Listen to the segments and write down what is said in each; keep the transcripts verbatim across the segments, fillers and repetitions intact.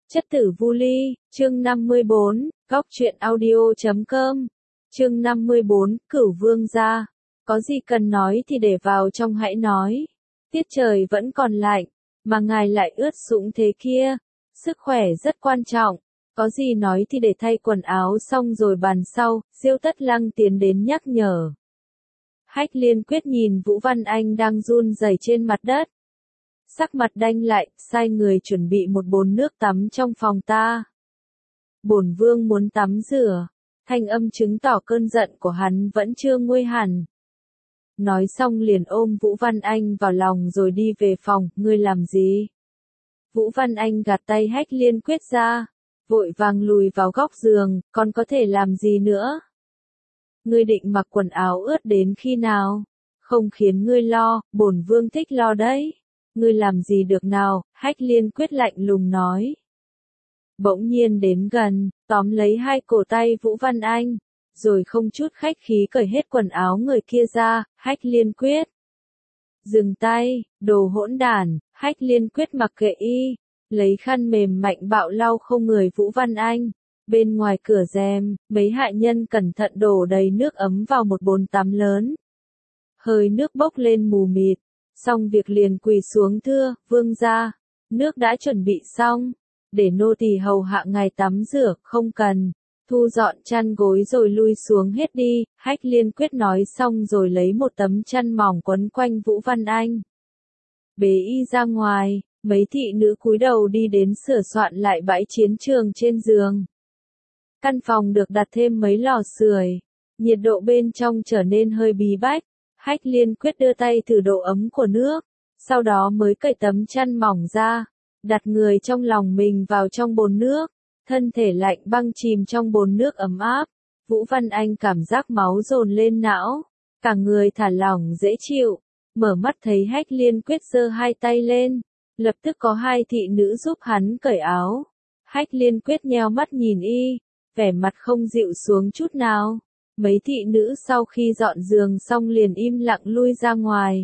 Chất tử Vu Ly, chương năm mươi bốn, góc truyện audio chấm com. Chương năm mươi bốn, Cửu Vương gia. Có gì cần nói thì để vào trong hãy nói. Tiết trời vẫn còn lạnh, mà ngài lại ướt sũng thế kia. Sức khỏe rất quan trọng. Có gì nói thì để thay quần áo xong rồi bàn sau. Diêu Tất Lăng tiến đến nhắc nhở. Hách Liên Quyết nhìn Vũ Văn Anh đang run rẩy trên mặt đất. Sắc mặt đanh lại, sai người chuẩn bị một bồn nước tắm trong phòng ta. Bổn vương muốn tắm rửa. Thanh âm chứng tỏ cơn giận của hắn vẫn chưa nguôi hẳn. Nói xong liền ôm Vũ Văn Anh vào lòng rồi đi về phòng. Ngươi làm gì? Vũ Văn Anh gạt tay Hách Liên Quyết ra, vội vàng lùi vào góc giường. Còn có thể làm gì nữa? Ngươi định mặc quần áo ướt đến khi nào? Không khiến ngươi lo, bổn vương thích lo đấy. Ngươi làm gì được nào? Hách Liên Quyết lạnh lùng nói. Bỗng nhiên đến gần, tóm lấy hai cổ tay Vũ Văn Anh, rồi không chút khách khí cởi hết quần áo người kia ra. Hách Liên Quyết, dừng tay, đồ hỗn đản! Hách Liên Quyết mặc kệ y, lấy khăn mềm mạnh bạo lau không người Vũ Văn Anh. Bên ngoài cửa rèm, mấy hạ nhân cẩn thận đổ đầy nước ấm vào một bồn tắm lớn. Hơi nước bốc lên mù mịt. Xong việc liền quỳ xuống thưa, vương gia, nước đã chuẩn bị xong, để nô tỳ hầu hạ ngài tắm rửa. Không cần, thu dọn chăn gối rồi lui xuống hết đi. Hách Liên Quyết nói xong rồi lấy một tấm chăn mỏng quấn quanh Vũ Văn Anh. Bế y ra ngoài, mấy thị nữ cúi đầu đi đến sửa soạn lại bãi chiến trường trên giường. Căn phòng được đặt thêm mấy lò sưởi, nhiệt độ bên trong trở nên hơi bí bách. Hách Liên Quyết đưa tay thử độ ấm của nước, sau đó mới cởi tấm chăn mỏng ra, đặt người trong lòng mình vào trong bồn nước, thân thể lạnh băng chìm trong bồn nước ấm áp. Vũ Văn Anh cảm giác máu dồn lên não, cả người thả lỏng dễ chịu, mở mắt thấy Hách Liên Quyết giơ hai tay lên, lập tức có hai thị nữ giúp hắn cởi áo. Hách Liên Quyết nheo mắt nhìn y, vẻ mặt không dịu xuống chút nào. Mấy thị nữ sau khi dọn giường xong liền im lặng lui ra ngoài.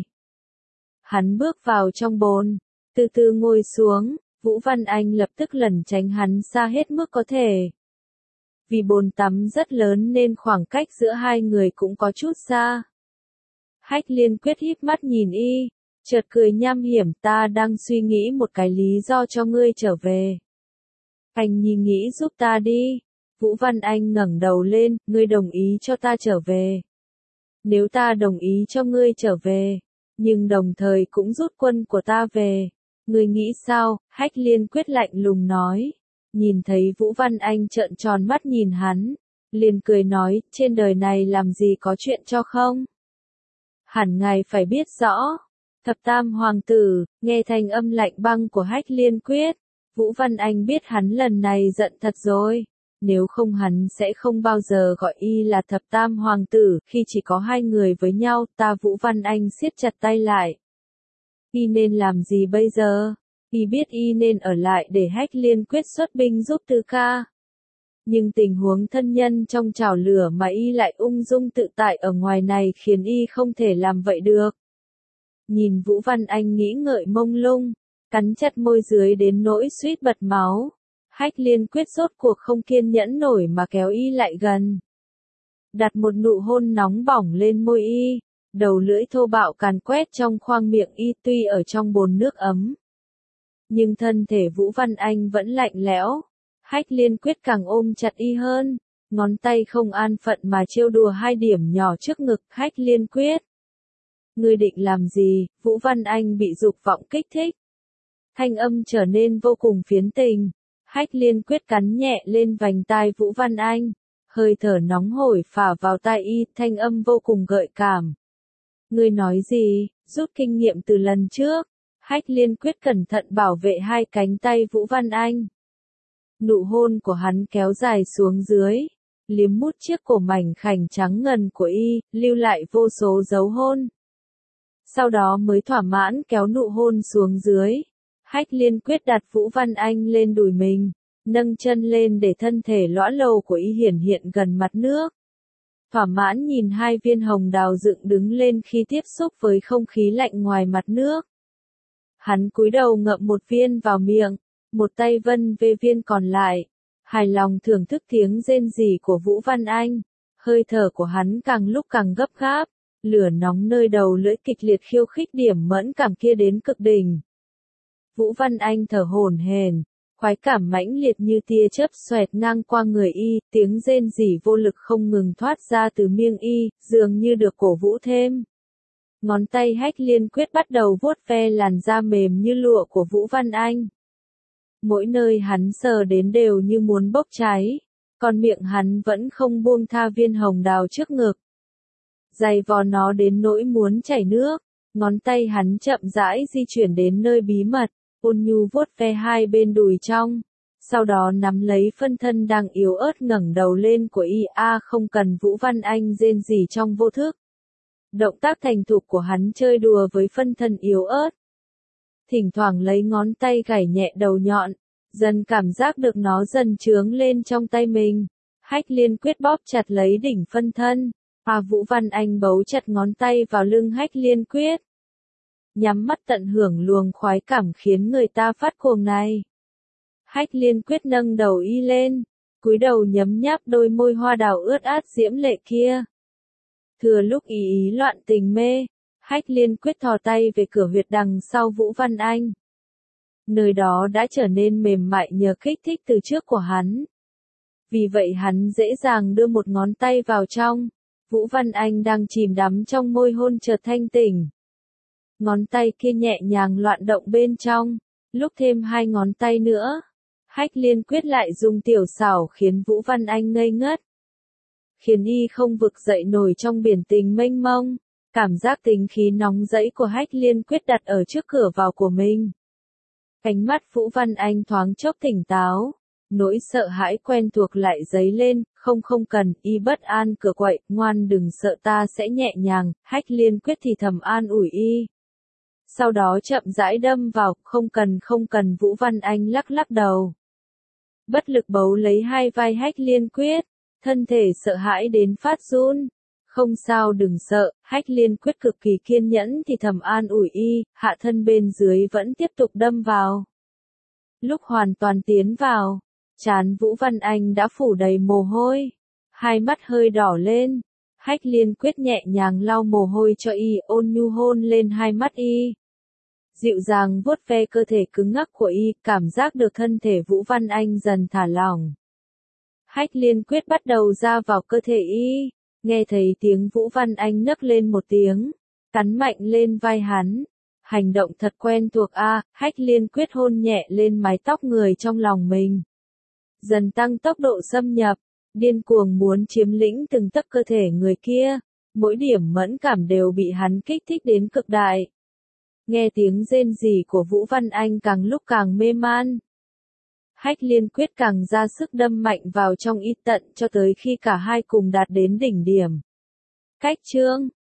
Hắn bước vào trong bồn, từ từ ngồi xuống. Vũ Văn Anh lập tức lẩn tránh hắn xa hết mức có thể. Vì bồn tắm rất lớn nên khoảng cách giữa hai người cũng có chút xa. Hách Liên Quyết híp mắt nhìn y, chợt cười nham hiểm. Ta đang suy nghĩ một cái lý do cho ngươi trở về. Anh nhi nghĩ giúp ta đi. Vũ Văn Anh ngẩng đầu lên, ngươi đồng ý cho ta trở về. Nếu ta đồng ý cho ngươi trở về, nhưng đồng thời cũng rút quân của ta về, ngươi nghĩ sao? Hách Liên Quyết lạnh lùng nói. Nhìn thấy Vũ Văn Anh trợn tròn mắt nhìn hắn, liền cười nói, trên đời này làm gì có chuyện cho không? Hẳn ngài phải biết rõ. Thập Tam Hoàng tử, nghe thanh âm lạnh băng của Hách Liên Quyết, Vũ Văn Anh biết hắn lần này giận thật rồi. Nếu không hắn sẽ không bao giờ gọi y là Thập Tam Hoàng tử. Khi chỉ có hai người với nhau, ta Vũ Văn Anh siết chặt tay lại. Y nên làm gì bây giờ? Y biết y nên ở lại để Hách Liên Quyết xuất binh giúp Tư Ca. Nhưng tình huống thân nhân trong chảo lửa mà y lại ung dung tự tại ở ngoài này khiến y không thể làm vậy được. Nhìn Vũ Văn Anh nghĩ ngợi mông lung, cắn chặt môi dưới đến nỗi suýt bật máu. Hách Liên Quyết rốt cuộc không kiên nhẫn nổi mà kéo y lại gần. Đặt một nụ hôn nóng bỏng lên môi y, đầu lưỡi thô bạo càn quét trong khoang miệng y. Tuy ở trong bồn nước ấm, nhưng thân thể Vũ Văn Anh vẫn lạnh lẽo. Hách Liên Quyết càng ôm chặt y hơn, ngón tay không an phận mà trêu đùa hai điểm nhỏ trước ngực. Hách Liên Quyết, ngươi định làm gì? Vũ Văn Anh bị dục vọng kích thích, thanh âm trở nên vô cùng phiến tình. Hách Liên Quyết cắn nhẹ lên vành tai Vũ Văn Anh, hơi thở nóng hổi phả vào tai y, thanh âm vô cùng gợi cảm. Ngươi nói gì? Rút kinh nghiệm từ lần trước. Hách Liên Quyết cẩn thận bảo vệ hai cánh tay Vũ Văn Anh. Nụ hôn của hắn kéo dài xuống dưới, liếm mút chiếc cổ mảnh khảnh trắng ngần của y, lưu lại vô số dấu hôn. Sau đó mới thỏa mãn kéo nụ hôn xuống dưới. Hách Liên Quyết đặt Vũ Văn Anh lên đùi mình, nâng chân lên để thân thể lõa lồ của y hiển hiện gần mặt nước. Thỏa mãn nhìn hai viên hồng đào dựng đứng lên khi tiếp xúc với không khí lạnh ngoài mặt nước. Hắn cúi đầu ngậm một viên vào miệng, một tay vân về viên còn lại, hài lòng thưởng thức tiếng rên rỉ của Vũ Văn Anh, hơi thở của hắn càng lúc càng gấp gáp, lửa nóng nơi đầu lưỡi kịch liệt khiêu khích điểm mẫn cảm kia đến cực đỉnh. Vũ Văn Anh thở hổn hển, khoái cảm mãnh liệt như tia chớp xoẹt ngang qua người y, tiếng rên rỉ vô lực không ngừng thoát ra từ miệng y, dường như được cổ vũ thêm. Ngón tay Hách Liên Quyết bắt đầu vuốt ve làn da mềm như lụa của Vũ Văn Anh. Mỗi nơi hắn sờ đến đều như muốn bốc cháy, còn miệng hắn vẫn không buông tha viên hồng đào trước ngực. Giày vò nó đến nỗi muốn chảy nước, ngón tay hắn chậm rãi di chuyển đến nơi bí mật, ôn nhu vuốt ve hai bên đùi trong, sau đó nắm lấy phân thân đang yếu ớt ngẩng đầu lên của y. A không cần Vũ Văn Anh rên rỉ trong vô thức. Động tác thành thục của hắn chơi đùa với phân thân yếu ớt. Thỉnh thoảng lấy ngón tay gảy nhẹ đầu nhọn, dần cảm giác được nó dần trướng lên trong tay mình. Hách Liên Quyết bóp chặt lấy đỉnh phân thân, và Vũ Văn Anh bấu chặt ngón tay vào lưng Hách Liên Quyết. Nhắm mắt tận hưởng luồng khoái cảm khiến người ta phát cuồng này. Hách Liên Quyết nâng đầu y lên, cúi đầu nhấm nháp đôi môi hoa đào ướt át diễm lệ kia. Thừa lúc ý ý loạn tình mê, Hách Liên Quyết thò tay về cửa huyệt đằng sau Vũ Văn Anh. Nơi đó đã trở nên mềm mại nhờ kích thích từ trước của hắn. Vì vậy hắn dễ dàng đưa một ngón tay vào trong. Vũ Văn Anh đang chìm đắm trong môi hôn chợt thanh tỉnh. Ngón tay kia nhẹ nhàng loạn động bên trong, lúc thêm hai ngón tay nữa. Hách Liên Quyết lại dùng tiểu xảo khiến Vũ Văn Anh ngây ngất. Khiến y không vực dậy nổi trong biển tình mênh mông. Cảm giác tính khí nóng rẫy của Hách Liên Quyết đặt ở trước cửa vào của mình. Ánh mắt Vũ Văn Anh thoáng chốc tỉnh táo. Nỗi sợ hãi quen thuộc lại dấy lên, không không cần, y bất an cửa quậy, ngoan đừng sợ ta sẽ nhẹ nhàng, Hách Liên Quyết thì thầm an ủi y. Sau đó chậm rãi đâm vào, không cần không cần Vũ Văn Anh lắc lắc đầu. Bất lực bấu lấy hai vai Hách Liên Quyết, thân thể sợ hãi đến phát run. Không sao đừng sợ, Hách Liên Quyết cực kỳ kiên nhẫn thì thầm an ủi y, hạ thân bên dưới vẫn tiếp tục đâm vào. Lúc hoàn toàn tiến vào, trán Vũ Văn Anh đã phủ đầy mồ hôi, hai mắt hơi đỏ lên. Hách Liên Quyết nhẹ nhàng lau mồ hôi cho y, ôn nhu hôn lên hai mắt y. Dịu dàng vuốt ve cơ thể cứng ngắc của y, cảm giác được thân thể Vũ Văn Anh dần thả lỏng. Hách Liên Quyết bắt đầu ra vào cơ thể y, nghe thấy tiếng Vũ Văn Anh nấc lên một tiếng, cắn mạnh lên vai hắn. Hành động thật quen thuộc a, à, Hách Liên Quyết hôn nhẹ lên mái tóc người trong lòng mình. Dần tăng tốc độ xâm nhập, điên cuồng muốn chiếm lĩnh từng tấc cơ thể người kia, mỗi điểm mẫn cảm đều bị hắn kích thích đến cực đại. Nghe tiếng rên rỉ của Vũ Văn Anh càng lúc càng mê man. Hách Liên Quyết càng ra sức đâm mạnh vào trong y tận cho tới khi cả hai cùng đạt đến đỉnh điểm. Cách chương